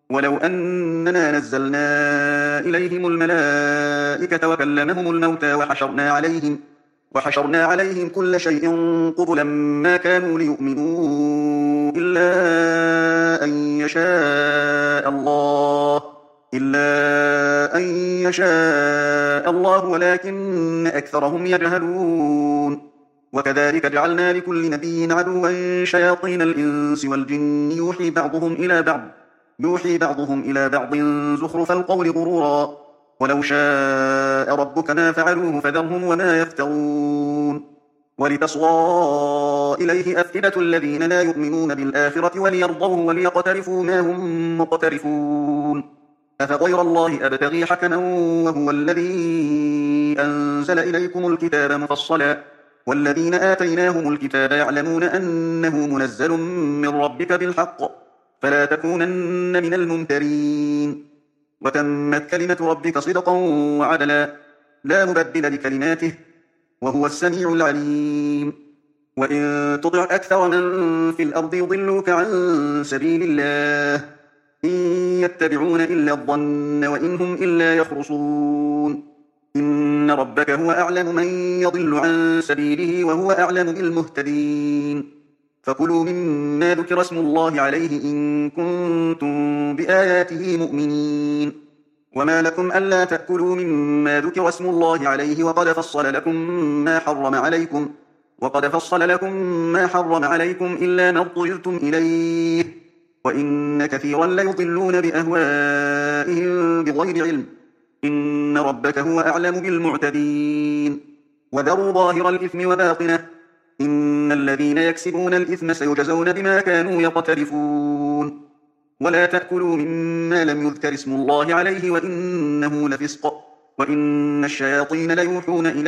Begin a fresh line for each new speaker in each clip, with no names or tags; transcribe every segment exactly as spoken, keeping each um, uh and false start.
ولو أننا نزلنا إليهم الملائكة وكلمهم الموتى وحشرنا عليهم وحشرنا عليهم كل شيء قبلا ما كانوا ليؤمنوا إلا أن يشاء الله إلا أن يشاء الله ولكن أكثرهم يجهلون وكذلك جعلنا لكل نبي عدوا شياطين الإنس والجن يوحي بعضهم إلى بعض يوحي بعضهم إلى بعض زخرف القول غرورا ولو شاء ربك ما فعلوه فذرهم وما يفترون ولتصغى إليه أفئدة الذين لا يؤمنون بالآخرة وليرضوه وليقترفوا ما هم مقترفون أفغير الله أبتغي حكما وهو الذي أنزل إليكم الكتاب مفصلا والذين آتيناهم الكتاب يعلمون أنه منزل من ربك بالحق فلا تكونن من الممترين وتمت كلمة ربك صدقا وعدلا لا مبدل لكلماته وهو السميع العليم وإن تطع أكثر من في الأرض يضلوك عن سبيل الله إن يتبعون إلا الظن وإن هم إلا يخرصون إن ربك هو أعلم من يضل عن سبيله وهو أعلم بالمهتدين فكلوا مما ذكر اسم الله عليه إن كنتم بآياته مؤمنين وما لكم ألا تأكلوا مما ذكر اسم الله عليه وقد فصل لكم ما حرم عليكم وقد فصل لكم ما حرم عليكم إلا ما اضطررتم إليه وإن كثيرا ليضلون بأهوائهم بغير علم إن ربك هو أعلم بالمعتدين وذروا ظاهر الإثم وباطنه إن الذين يكسبون الإثم سيجزون بما كانوا يقترفون ولا تأكلوا مما لم يذكر اسم الله عليه وإنه لفسق وإن الشياطين ليوحون إلى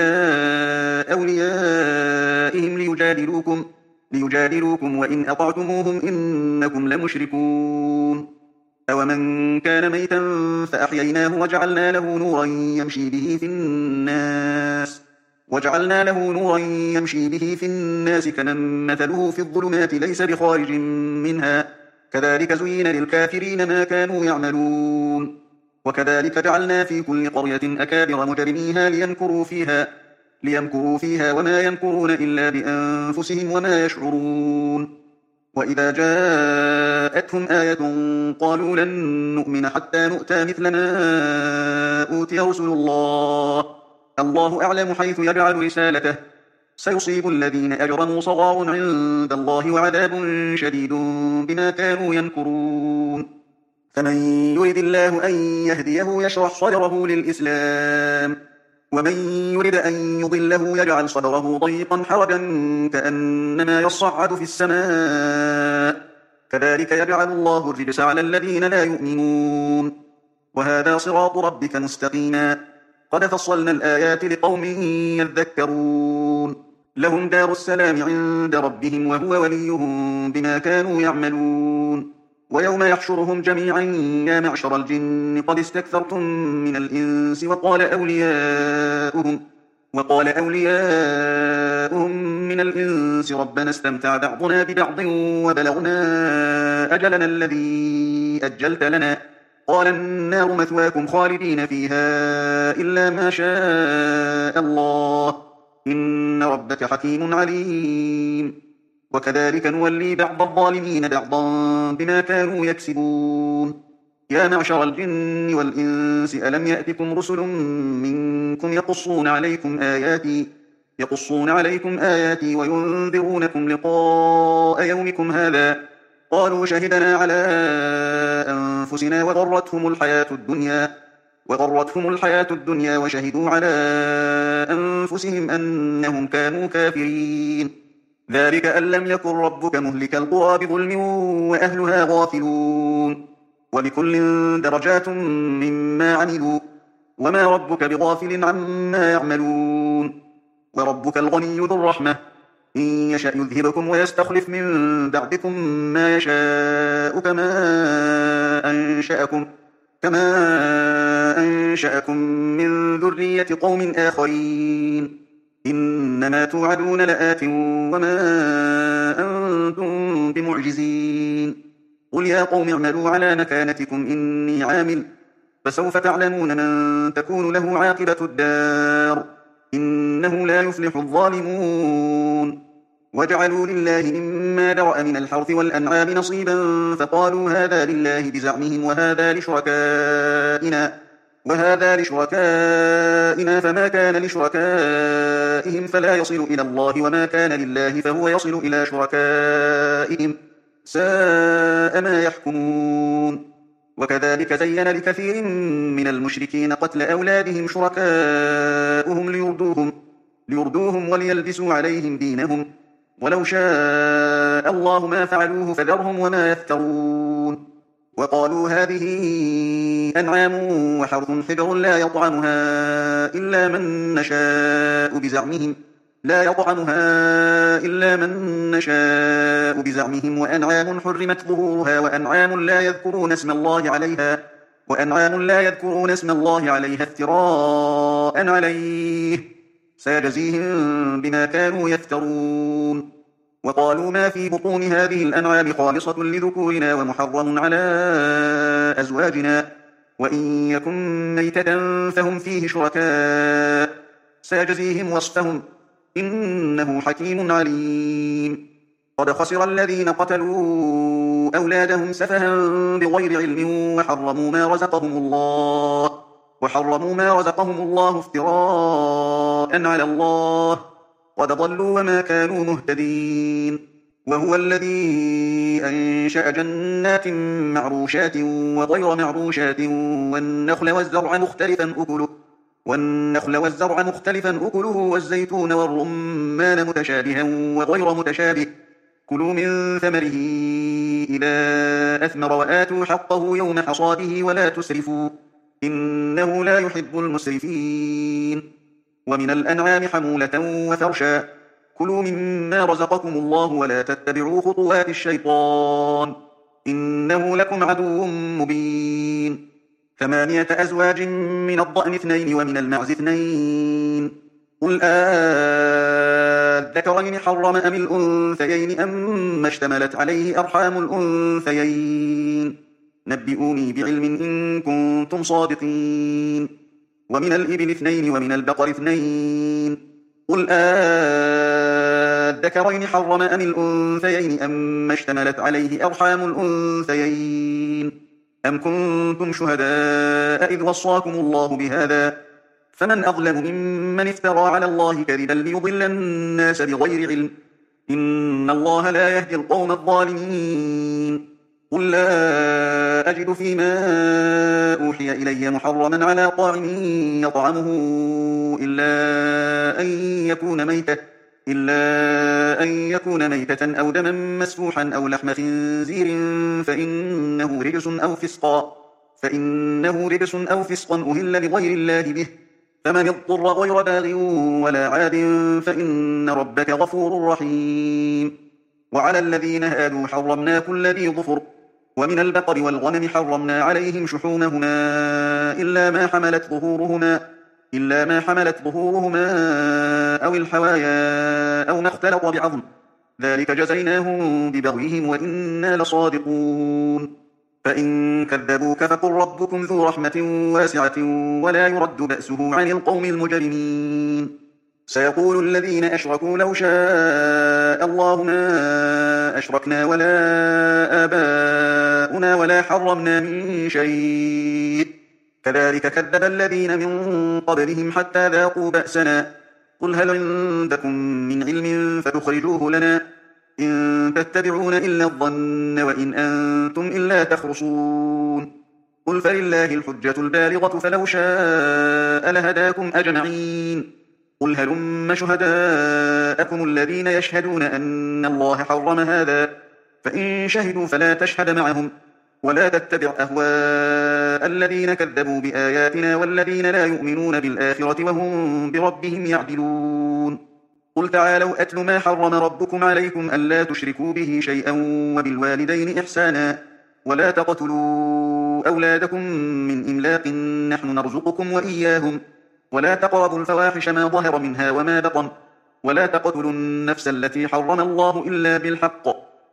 أوليائهم ليجادلوكم ليجادلوكم وإن أطعتموهم إنكم لمشركون أومن كان ميتا فأحييناه وجعلنا له نورا يمشي به في الناس وجعلنا له نورا يمشي به في الناس كمن مثله في الظلمات ليس بخارج منها كذلك زين للكافرين ما كانوا يعملون وكذلك جعلنا في كل قرية أكابر مجرميها ليمكروا فيها ليمكروا فيها وما يمكرون إلا بأنفسهم وما يشعرون وإذا جاءتهم آية قالوا لن نؤمن حتى نؤتى مثل ما أوتي رسل الله الله أعلم حيث يجعل رسالته سيصيب الذين أجرموا صغار عند الله وعذاب شديد بما كانوا ينكرون فمن يرد الله أن يهديه يشرح صدره للإسلام ومن يرد أن يضله يجعل صدره ضيقا حرجا كأنما يصعد في السماء كذلك يجعل الله الرجس على الذين لا يؤمنون وهذا صراط ربك مستقيما قد فصلنا الآيات لقوم يذكرون لهم دار السلام عند ربهم وهو وليهم بما كانوا يعملون ويوم يحشرهم جميعا يا معشر الجن قد استكثرتم من الإنس وقال أولياؤهم وقال أولياؤهم من الإنس ربنا استمتع بعضنا ببعض وبلغنا أجلنا الذي أجلت لنا قال النار مثواكم خالدين فيها إلا ما شاء الله إن ربك حكيم عليم وكذلك نولي بعض الظالمين بعضا بما كانوا يكسبون يا معشر الجن والإنس ألم يأتكم رسل منكم يقصون عليكم آياتي يقصون عليكم آياتي وينذرونكم لقاء يومكم هذا قالوا شهدنا على أنفسنا وغرتهم الحياة الدنيا وغرتهم الحياة الدنيا وشهدوا على أنفسهم أنهم كانوا كافرين ذلك أن لم يكن ربك مهلك القرى بظلم وأهلها غافلون ولكل درجات مما عملوا وما ربك بغافل عما يعملون وربك الغني ذو الرحمة إن يشأ يذهبكم ويستخلف من بعدكم ما يشاء كما أنشأكم كما أنشأكم من ذرية قوم آخرين إنما توعدون لآت وما أنتم بمعجزين قل يا قوم اعملوا على مكانتكم إني عامل فسوف تعلمون من تكون له عاقبة الدار إنه لا يفلح الظالمون وجعلوا لله مما ذرأ من الحرث والأنعام نصيبا فقالوا هذا لله بزعمهم وهذا لشركائنا وهذا لشركائنا فما كان لشركائهم فلا يصل إلى الله وما كان لله فهو يصل إلى شركائهم ساء ما يحكمون وكذلك زين لكثير من المشركين قتل أولادهم شركاؤهم ليردوهم, ليردوهم وليلبسوا عليهم دينهم ولو شاء الله ما فعلوه فذرهم وما يفترون وقالوا هذه أنعام وحرث حجر لا يطعمها إلا من نشاء بزعمهم لا يطعمها إلا من نشاء بزعمهم وأنعام حرمت ظهورها وأنعام لا يذكرون اسم الله عليها وأنعام لا يذكرون اسم الله عليها افتراء عليه سيجزيهم بما كانوا يفترون وقالوا ما في بطون هذه الأنعام خالصة لذكورنا ومحرم على أزواجنا وإن يكن ميتة فهم فيه شركاء سيجزيهم وصفهم إنه حكيم عليم قد خسر الذين قتلوا أولادهم سفها بغير علم وحرموا ما رزقهم الله وحرموا ما رزقهم الله افتراء على الله قد ضلوا وما كانوا مهتدين وهو الذي أنشأ جنات معروشات وغير معروشات والنخل والزرع مختلفا أكله والنخل والزرع مختلفا أكله والزيتون والرمان متشابها وغير متشابه كلوا من ثمره إذا أثمر وآتوا حقه يوم حصاده ولا تسرفوا إنه لا يحب المسرفين ومن الأنعام حمولة وفرشا كلوا مما رزقكم الله ولا تتبعوا خطوات الشيطان إنه لكم عدو مبين ثمانية أزواج من الضأن اثنين ومن المعز اثنين قل آذكرين حرم أم الأنثيين أما اشتملت عليه أرحام الأنثيين نبئوني بعلم إن كنتم صادقين ومن الإبل اثنين ومن البقر اثنين قل آذكرين حرم أم الأنثيين أما اشتملت عليه أرحام الأنثيين أم كنتم شهداء إذ وصاكم الله بهذا فمن أظلم ممن افترى على الله كذبا ليضل الناس بغير علم إن الله لا يهدي القوم الظالمين قل لا أجد فيما أوحي إلي محرما على طاعم يطعمه إلا أن يكون ميتة إلا أن يكون ميتة أو دما مسفوحا أو لحم خنزير فإنه رجس أو فسقا فإنه رجس أو فسقا أهل لغير الله به فمن اضطر غير باغ ولا عاد فإن ربك غفور رحيم وعلى الذين هادوا حرمنا كل ذي ظفر ومن البقر والغنم حرمنا عليهم شحومهما إلا ما حملت ظهورهما إلا ما حملت ظهورهما أو الحوايا أو ما اختلط بعظم ذلك جزيناهم ببغيهم وإنا لصادقون فإن كذبوك فقل ربكم ذو رحمة واسعة ولا يرد بأسه عن القوم المجرمين سيقول الذين أشركوا لو شاء الله ما أشركنا ولا آباؤنا ولا حرمنا من شيء كذلك كذب الذين من قبلهم حتى ذاقوا بأسنا قل هل عندكم من علم فتخرجوه لنا إن تتبعون إلا الظن وإن أنتم إلا تخرصون قل فلله الحجة البالغة فلو شاء لهداكم أجمعين قل هلم شهداءكم الذين يشهدون أن الله حرم هذا فإن شهدوا فلا تشهد معهم ولا تتبع أهواء الذين كذبوا بآياتنا والذين لا يؤمنون بالآخرة وهم بربهم يعدلون قل تعالوا أتل ما حرم ربكم عليكم ألا تشركوا به شيئا وبالوالدين إحسانا ولا تقتلوا أولادكم من إملاق نحن نرزقكم وإياهم ولا تقربوا الفواحش ما ظهر منها وما بطن ولا تقتلوا النفس التي حرم الله إلا بالحق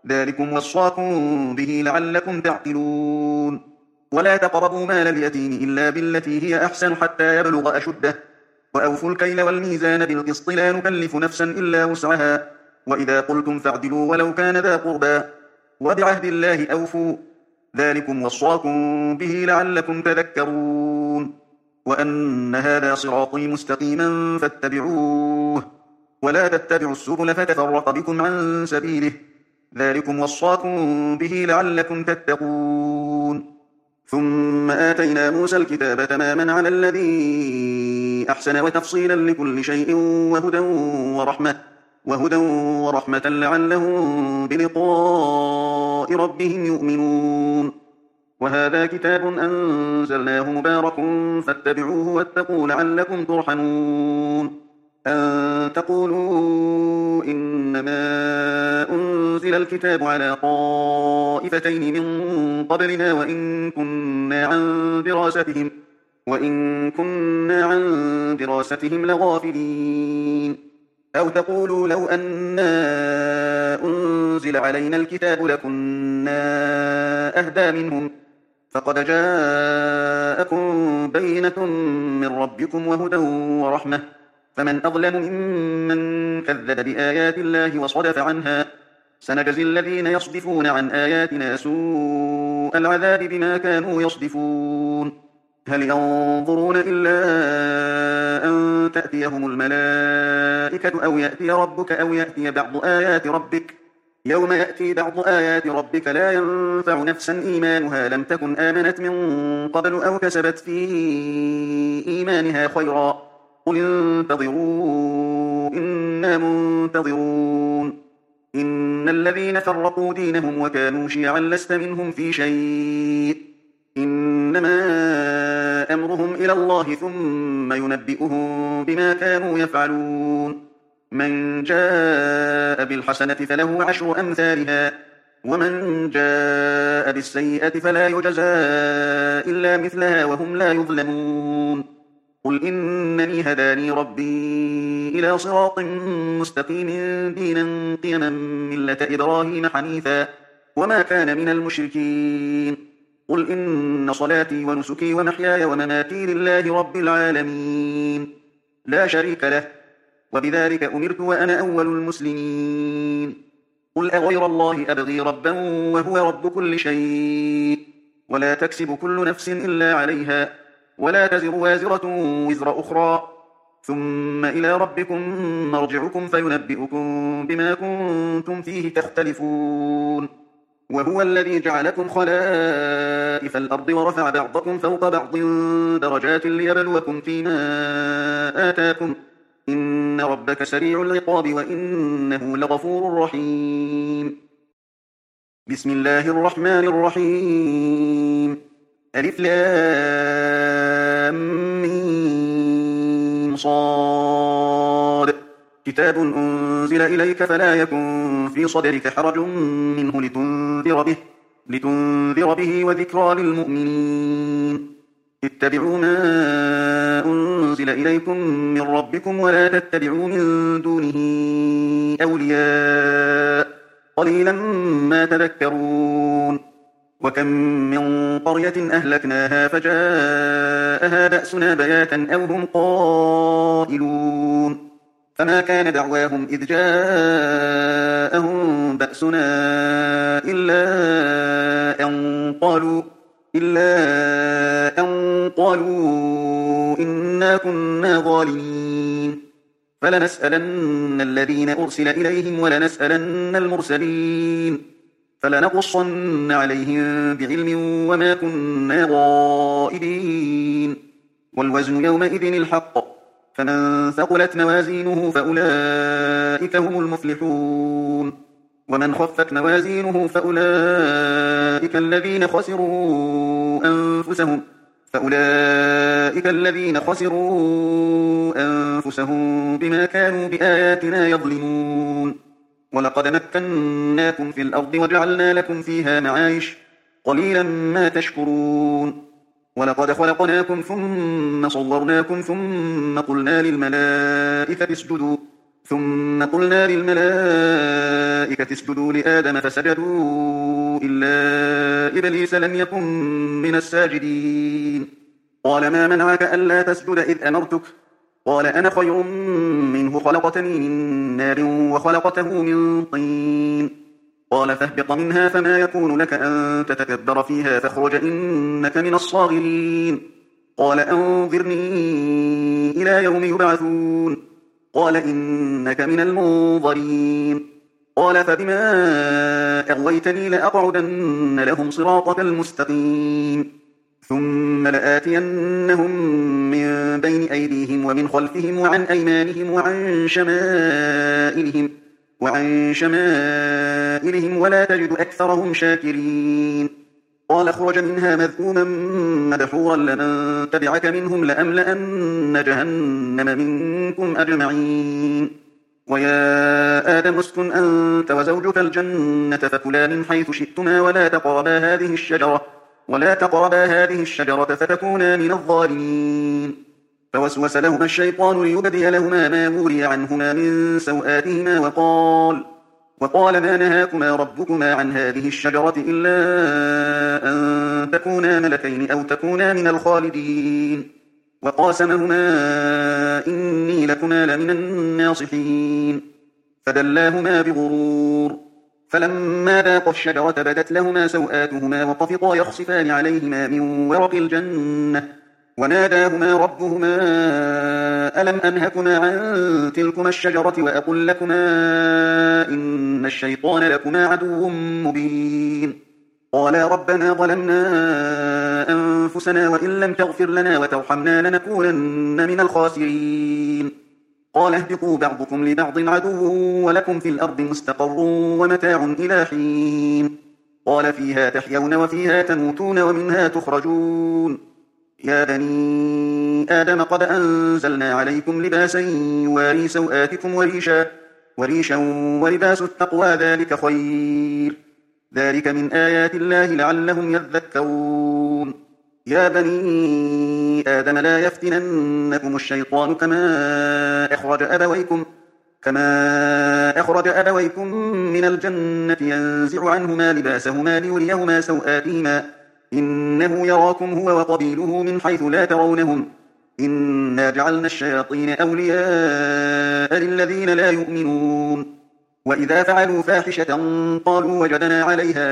ذلكم وصاكم به لعلكم تعقلون ولا تقربوا مال اليتيم إلا بالتي هي أحسن حتى يبلغ أشده وأوفوا الكيل والميزان بالقسط لا نكلف نفسا إلا وسعها وإذا قلتم فاعدلوا ولو كان ذا قربى وبعهد الله أوفوا ذلكم وصاكم به لعلكم تذكرون وأن هذا صراطي مستقيما فاتبعوه ولا تتبعوا السبل فتفرق بكم عن سبيله ذلكم وصاكم به لعلكم تتقون ثم آتينا موسى الكتاب تماما على الذي أحسن وتفصيلا لكل شيء وهدى ورحمة وهدى ورحمة لعلهم بلقاء ربهم يؤمنون وهذا كتاب أنزلناه مبارك فاتبعوه واتقوا لعلكم ترحمون أن تقولوا إنما أنزل الكتاب على طائفتين من قبلنا وإن كنا عن دراستهم وإن كنا عن دراستهم لغافلين أو تقولوا لو أنا أنزل علينا الكتاب لكنا أهدى منهم فقد جاءكم بينة من ربكم وهدى ورحمة فمن أظلم ممن كذب بآيات الله وصدف عنها سنجزي الذين يصدفون عن آياتنا سوء العذاب بما كانوا يصدفون هل ينظرون إلا أن تأتيهم الملائكة أو يأتي ربك أو يأتي بعض آيات ربك يوم يأتي بعض آيات ربك لا ينفع نفسا إيمانها لم تكن آمنت من قبل أو كسبت في إيمانها خيرا قل انتظروا إنا منتظرون إن الذين فرقوا دينهم وكانوا شيعا لست منهم في شيء إنما أمرهم إلى الله ثم ينبئهم بما كانوا يفعلون من جاء بالحسنة فله عشر أمثالها ومن جاء بالسيئة فلا يجزى إلا مثلها وهم لا يظلمون قل إنني هداني ربي إلى صراط مستقيم دينا قيما ملة إبراهيم حنيفا وما كان من المشركين قل إن صلاتي ونسكي ومحياي ومماتي لله رب العالمين لا شريك له وبذلك أمرت وأنا أول المسلمين قل أغير الله أبغي ربا وهو رب كل شيء ولا تكسب كل نفس إلا عليها ولا تزر وازرة وزر أخرى ثم إلى ربكم مرجعكم فينبئكم بما كنتم فيه تختلفون وهو الذي جعلكم خلائف الأرض ورفع بعضكم فوق بعض درجات ليبلوكم فيما آتاكم إن ربك سريع العقاب وإنه لغفور رحيم بسم الله الرحمن الرحيم ألف لام ميم صاد كتاب أنزل إليك فلا يكن في صدرك حرج منه لتنذر به, لتنذر به وذكرى للمؤمنين اتبعوا ما أنزل إليكم من ربكم ولا تتبعوا من دونه أولياء قليلا ما تذكرون وكم من قرية أهلكناها فجاءها بأسنا بياتا أو هم قائلون فما كان دعواهم إذ جاءهم بأسنا إلا أن قالوا إلا أن قالوا إنا كنا ظالمين فلنسألن الذين أرسل إليهم ولنسألن المرسلين فلنقصن عليهم بعلم وما كنا غائبين والوزن يومئذ الحق فمن ثقلت موازينه فأولئك هم المفلحون ومن خفت موازينه فأولئك الذين خسروا أنفسهم فأولئك الذين خسروا أنفسهم بما كانوا بآياتنا يظلمون ولقد مكناكم في الأرض وجعلنا لكم فيها معايش قليلا ما تشكرون ولقد خلقناكم ثم صورناكم ثم قلنا للملائكة اسجدوا ثم قلنا للملائكة اسجدوا لآدم فسجدوا إلا إبليس لم يكن من الساجدين. قال ما منعك ألا تسجد إذ أمرتك؟ قال أنا خير منه خلقتني من نار وخلقته من طين. قال فاهبط منها فما يكون لك أن تتكبر فيها فاخرج إنك من الصاغرين. قال أنظرني إلى يوم يبعثون. قال إنك من المنظرين. قال فبما أغويتني لأقعدن لهم صراطك المستقيم ثم لآتينهم من بين أيديهم ومن خلفهم وعن أيمانهم وعن شمائلهم وعن شمائلهم ولا تجد أكثرهم شاكرين. قال اخرج منها مذءوما مدحورا لمن تبعك منهم لأملأن جهنم منكم أجمعين. ويا آدم اسكن أنت وزوجك الجنة فكلا من حيث شئتما ولا تقربا هذه الشجرة ولا تقربا هذه الشجرة فتكونا من الظالمين. فوسوس لهما الشيطان ليبدي لهما ما وري عنهما من سوآتهما وقال وقال ما نهاكما ربكما عن هذه الشجرة إلا أن تكونا ملكين أو تكونا من الخالدين. وقاسمهما إني لكما لمن الناصحين. فدلاهما بغرور فلما ذاقا الشجرة بدت لهما سوآتهما وطفقا يخصفان عليهما من ورق الجنة وناداهما ربهما ألم أنهكما عن تلكما الشجرة وأقل لكما إن الشيطان لكما عدو مبين. قالا ربنا ظلمنا أنفسنا وإن لم تغفر لنا وترحمنا لنكونن من الخاسرين. قال اهبطوا بعضكم لبعض عدو ولكم في الأرض مستقر ومتاع إلى حين. قال فيها تحيون وفيها تموتون ومنها تخرجون. يا بني آدم قد أنزلنا عليكم لباسا يواري سوآتكم وريشا, وريشا ولباس التقوى ذلك خير ذلك من آيات الله لعلهم يذكرون. يا بني آدم لا يفتننكم الشيطان كما أخرج أبويكم كما أخرج أبويكم من الجنة ينزع عنهما لباسهما ليريهما سوآتهما إنه يراكم هو وقبيله من حيث لا ترونهم إنا جعلنا الشياطين أولياء للذين لا يؤمنون. وإذا فعلوا فاحشة قالوا وجدنا عليها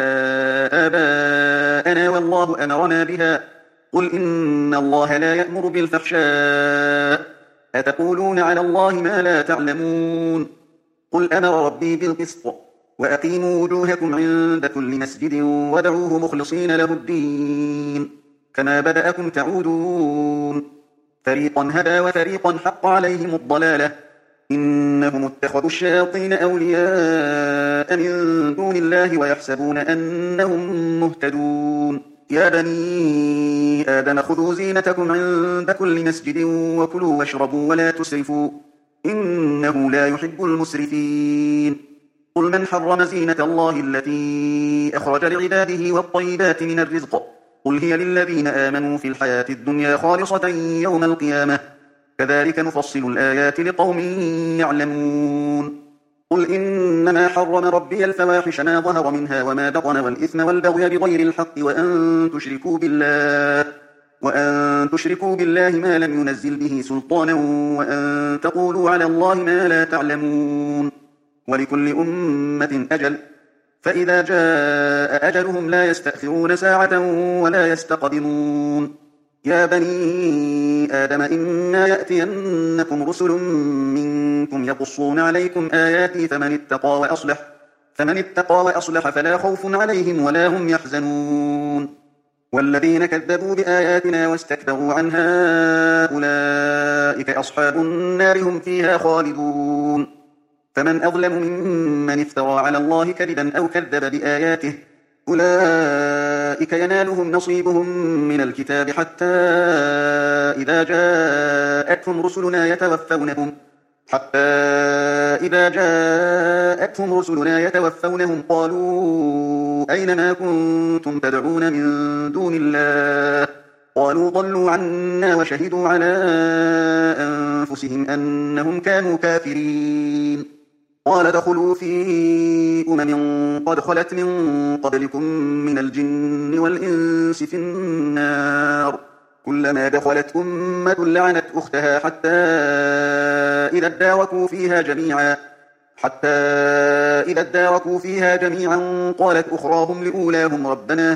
آباءنا والله أمرنا بها قل إن الله لا يأمر بالفحشاء أتقولون على الله ما لا تعلمون. قل أمر ربي بالقسط وأقيموا وجوهكم عند كل مسجد ودعوه مخلصين له الدين كما بدأكم تعودون. فريقا هدى وفريقا حق عليهم الضلالة إنهم اتخذوا الشياطين أولياء من دون الله ويحسبون أنهم مهتدون. يا بني آدم خذوا زينتكم عند كل مسجد وكلوا واشربوا ولا تسرفوا إنه لا يحب المسرفين. قل من حرم زينة الله التي أخرج لعباده والطيبات من الرزق قل هي للذين آمنوا في الحياة الدنيا خالصة يوم القيامة كذلك نفصل الآيات لقوم يعلمون. قل إنما حرم ربي الفواحش ما ظهر منها وما بطن والإثم والبغي بغير الحق وأن تشركوا بالله وأن تشركوا بالله ما لم ينزل به سلطانا وأن تقولوا على الله ما لا تعلمون. ولكل أمة أجل فإذا جاء أجلهم لا يستأخرون ساعة ولا يستقدمون. يا بني آدم إما يأتينكم رسل منكم يقصون عليكم آياتي فمن اتقى وأصلح فمن اتقى وأصلح فلا خوف عليهم ولا هم يحزنون. والذين كذبوا بآياتنا واستكبروا عنها أولئك أصحاب النار هم فيها خالدون. فمن أظلم ممن افترى على الله كذبا أو كذب بآياته أولئك ينالهم نصيبهم من الكتاب حتى إذا جاءتهم رسلنا يتوفونهم حتى إذا جاءتهم رسلنا يتوفونهم قالوا أين ما كنتم تدعون من دون الله قالوا ضلوا عنا وشهدوا على أنفسهم أنهم كانوا كافرين قال ادخلوا في أمم قد خلت من قبلكم من الجن والإنس في النار كلما دخلت أمة لعنت أختها حتى إذا اداركوا فيها جميعا حتى إذا اداركوا فيها جميعا قالت أخراهم لأولاهم ربنا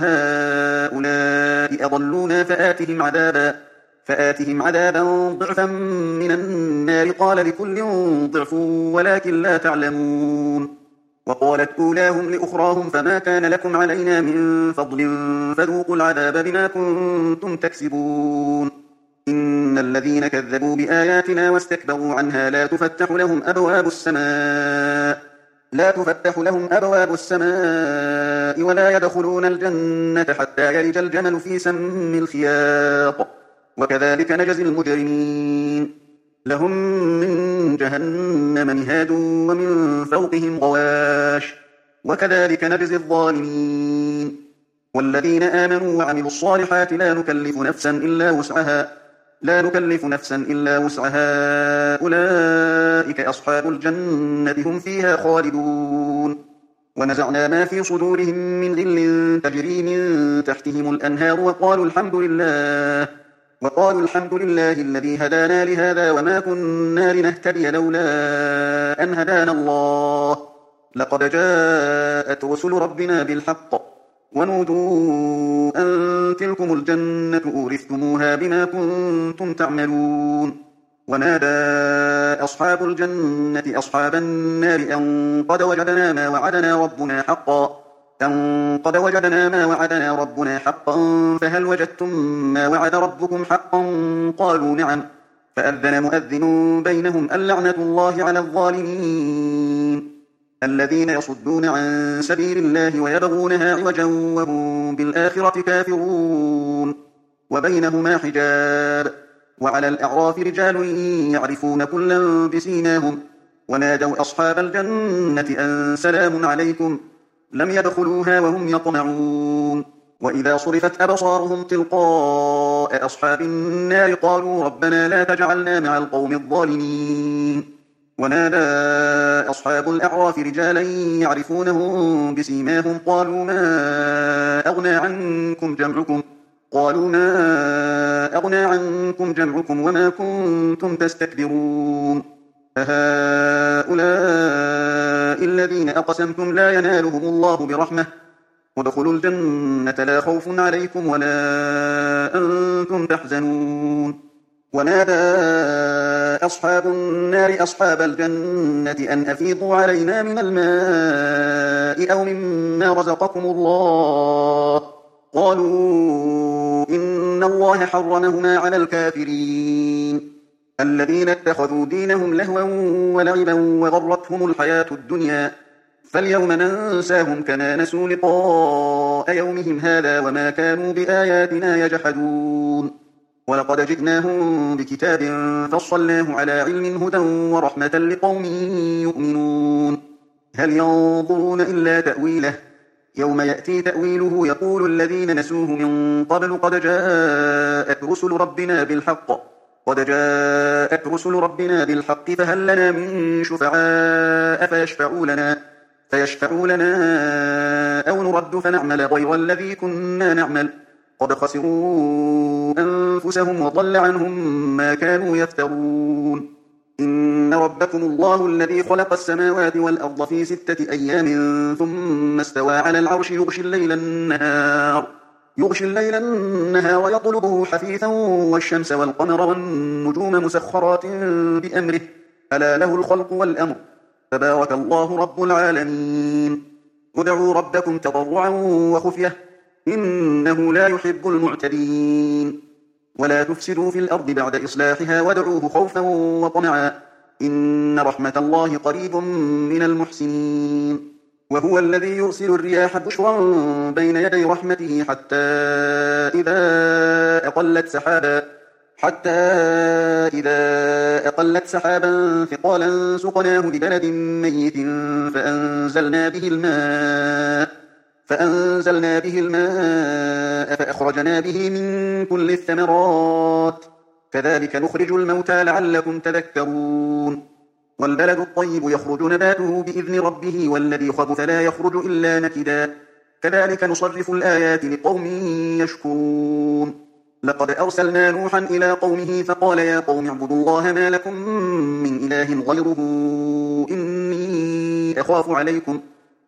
هؤلاء أضلونا فآتهم عذابا فآتهم عذابا ضعفا من النار قال لكل ضعف ولكن لا تعلمون وقالت أولاهم لأخراهم فما كان لكم علينا من فضل فذوقوا العذاب بما كنتم تكسبون إن الذين كذبوا بآياتنا واستكبروا عنها لا تفتح لهم أبواب السماء لا تفتح لهم أبواب السماء ولا يدخلون الجنة حتى يلج الجمل في سم الخياط وكذلك نجزي المجرمين لهم من جهنم مهاد ومن فوقهم غواش وكذلك نجزي الظالمين والذين آمنوا وعملوا الصالحات لا نكلف نفسا إلا وسعها لا نكلف نفسا إلا وسعها أولئك أصحاب الجنة هم فيها خالدون ونزعنا ما في صدورهم من غل تجري من تحتهم الأنهار وقالوا الحمد لله وقالوا الحمد لله الذي هدانا لهذا وما كنا لنهتدي لولا أن هدانا الله لقد جاءت رسل ربنا بالحق ونودوا أن تلكم الجنة أورثتموها بما كنتم تعملون ونادى أصحاب الجنة أصحاب النار أن قد وجدنا ما وعدنا ربنا حقا أن قد وجدنا ما وعدنا ربنا حقا فهل وجدتم ما وعد ربكم حقا قالوا نعم فأذن مؤذن بينهم اللعنة الله على الظالمين الذين يصدون عن سبيل الله ويبغونها عوجا وهم بالآخرة كافرون وبينهما حجاب وعلى الأعراف رجال يعرفون كلا بسيماهم ونادوا أصحاب الجنة أن سلام عليكم لم يدخلوها وهم يطمعون وإذا صرفت أبصارهم تلقاء أصحاب النار قالوا ربنا لا تجعلنا مع القوم الظالمين ونادى أصحاب الأعراف رجالا يعرفونهم بسيماهم قالوا ما أغنى عنكم جمعكم قالوا ما أغنى عنكم جمعكم وما كنتم تستكبرون أهؤلاء الذين أقسمتم لا ينالهم الله برحمة وادخلوا الجنة لا خوف عليكم ولا أنتم تحزنون ونادى أصحاب النار أصحاب الجنة أن أفيضوا علينا من الماء أو مما رزقكم الله قالوا إن الله حرمهما على الكافرين الذين اتخذوا دينهم لهوا ولعبا وغرتهم الحياة الدنيا فاليوم ننساهم كما نسوا لقاء يومهم هذا وما كانوا بآياتنا يجحدون ولقد جئناهم بكتاب فصلناه على علم هدى ورحمة لقوم يؤمنون هل ينظرون إلا تأويله يوم يأتي تأويله يقول الذين نسوه من قبل قد جاءت رسل ربنا بالحق قد جاءت رسل ربنا بالحق فهل لنا من شفعاء فيشفعوا لنا فيشفعوا لنا أو نرد فنعمل غير الذي كنا نعمل قد خسروا أنفسهم وضل عنهم ما كانوا يفترون إن ربكم الله الذي خلق السماوات والأرض في ستة أيام ثم استوى على العرش يغشي الليل النهار يغشي الليل النهار يطلبه حثيثا والشمس والقمر والنجوم مسخرات بأمره ألا له الخلق والأمر تبارك الله رب العالمين ادعوا ربكم تضرعا وخفية إنه لا يحب المعتدين ولا تفسدوا في الأرض بعد إصلاحها وادعوه خوفا وطمعا إن رحمة الله قريب من المحسنين وهو الذي يرسل الرياح بشرا بين يدي رحمته حتى إذا أقلت سحابا حتى إذا أقلت سحابا ثقالا سقناه لبلد ميت فأنزلنا به الماء فأنزلنا به الماء فأخرجنا به من كل الثمرات كذلك نخرج الموتى لعلكم تذكرون والبلد الطيب يخرج نباته بإذن ربه والذي خبث لا يخرج إلا نكدا كذلك نصرف الآيات لقوم يشكرون لقد أرسلنا نوحا إلى قومه فقال يا قوم اعبدوا الله ما لكم من إله غيره إني أخاف عليكم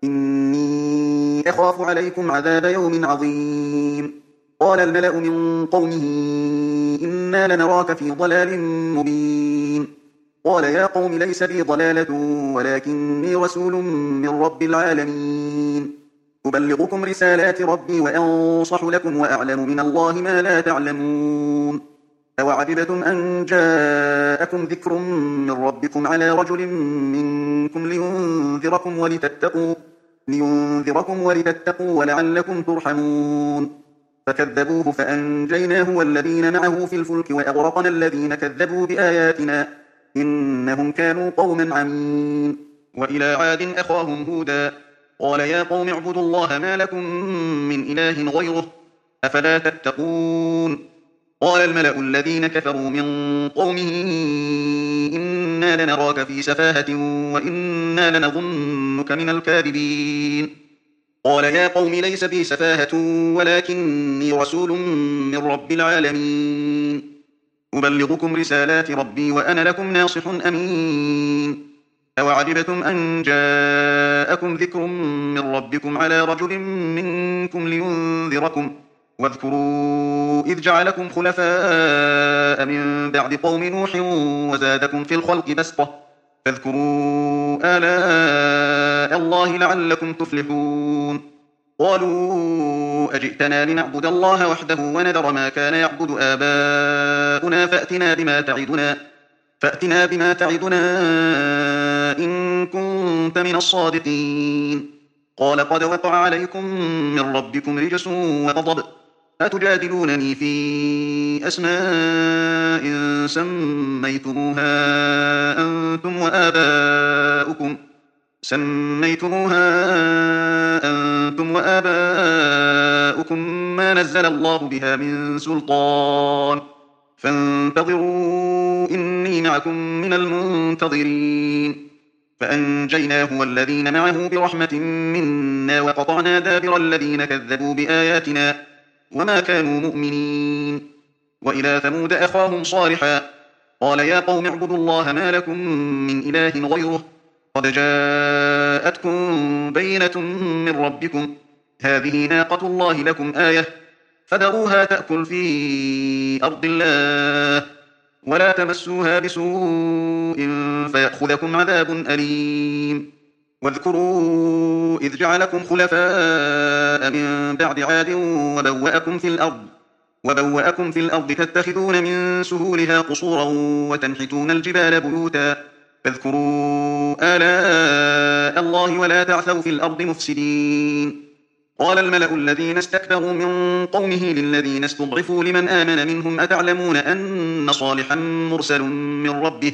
إني أخاف عليكم عذاب يوم عظيم قال الملأ من قومه إنا لنراك في ضلال مبين قال يا قوم ليس بي ضلالة ولكني رسول من رب العالمين أبلغكم رسالات ربي وأنصح لكم وأعلم من الله ما لا تعلمون أوعجبتم أن جاءكم ذكر من ربكم على رجل منكم لينذركم ولتتقوا, لينذركم ولتتقوا ولعلكم ترحمون فكذبوه فأنجيناه والذين معه في الفلك وأغرقنا الذين كذبوا بآياتنا إنهم كانوا قوما عمين وإلى عاد أخاهم هودا قال يا قوم اعبدوا الله ما لكم من إله غيره أفلا تتقون قال الملأ الذين كفروا من قومه إنا لنراك في سفاهة وإنا لنظنك من الكاذبين قال يا قوم ليس بي سفاهة ولكني رسول من رب العالمين أبلغكم رسالات ربي وأنا لكم ناصح أمين أوعجبتم أن جاءكم ذكر من ربكم على رجل منكم لينذركم واذكروا إذ جعلكم خلفاء من بعد قوم نوح وزادكم في الخلق بسطة فاذكروا آلاء الله لعلكم تفلحون قالوا أجئتنا لنعبد الله وحده وندر ما كان يعبد آباؤنا فأتنا بما تعدنا فأتنا بما تعدنا إن كنت من الصادقين قال قد وقع عليكم من ربكم رجس وغضب أتجادلونني في أسماء سميتموها أنتم وآباؤكم سميتموها أنتم وآباؤكم ما نزل الله بها من سلطان فانتظروا إني معكم من المنتظرين فأنجيناه والذين معه برحمة منا وقطعنا دابر الذين كذبوا بآياتنا وما كانوا مؤمنين وإلى ثمود أخاهم صالحا قال يا قوم اعبدوا الله ما لكم من إله غيره قد جاءتكم بينة من ربكم هذه ناقة الله لكم آية فذروها تأكل في أرض الله ولا تمسوها بسوء فيأخذكم عذاب أليم واذكروا إذ جعلكم خلفاء من بعد عاد وبوأكم في الأرض وبوأكم في الأرض تتخذون من سهولها قصورا وتنحتون الجبال بيوتا فاذكروا آلاء الله ولا تعثوا في الأرض مفسدين قال الملأ الذين استكبروا من قومه للذين استضعفوا لمن آمن منهم أتعلمون أن صالحا مرسل من ربه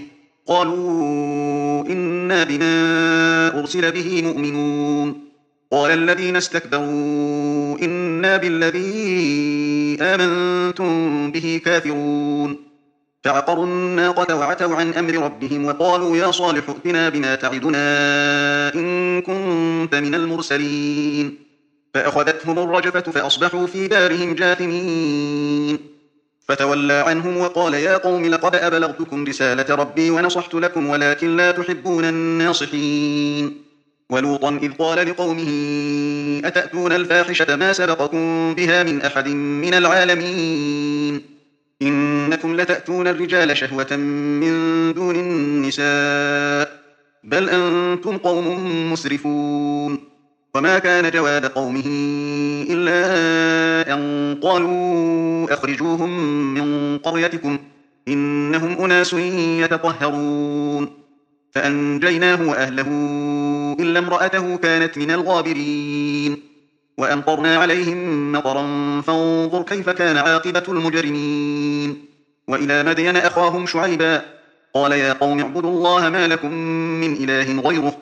قالوا إنا بما أرسل به مؤمنون قال الذين استكبروا إنا بالذي آمنتم به كافرون فعقروا الناقة وعتوا عن أمر ربهم وقالوا يا صالح ائتنا بما تعدنا إن كنت من المرسلين فأخذتهم الرجفة فأصبحوا في دارهم جاثمين فتولى عنهم وقال يا قوم لقد أبلغتكم رسالة ربي ونصحت لكم ولكن لا تحبون الناصحين ولوطا إذ قال لقومه أتأتون الفاحشة ما سبقكم بها من أحد من العالمين إنكم لتأتون الرجال شهوة من دون النساء بل أنتم قوم مسرفون وما كان جواب قومه إلا أن قالوا أخرجوهم من قريتكم إنهم أناس يتطهرون فأنجيناه وأهله إلا امرأته كانت من الغابرين وأمطرنا عليهم مطرا فانظر كيف كان عاقبة المجرمين وإلى مدين أخاهم شعيبا قال يا قوم اعبدوا الله ما لكم من إله غيره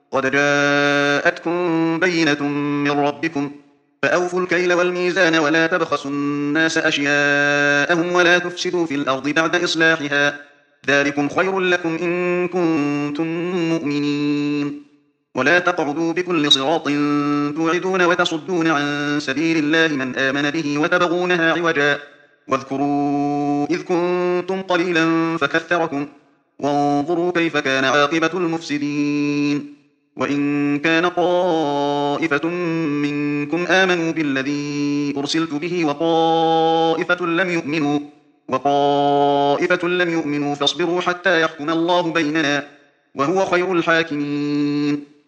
قد جاءتكم بينة من ربكم فأوفوا الكيل والميزان ولا تبخسوا الناس أشياءهم ولا تفسدوا في الأرض بعد إصلاحها ذلكم خير لكم إن كنتم مؤمنين ولا تقعدوا بكل صراط توعدون وتصدون عن سبيل الله من آمن به وتبغونها عوجا واذكروا إذ كنتم قليلا فكثركم وانظروا كيف كان عاقبة المفسدين وإن كان طائفة منكم آمنوا بالذي أرسلت به وطائفة لم يؤمنوا وطائفة لم يؤمنوا فاصبروا حتى يحكم الله بيننا وهو خير الحاكمين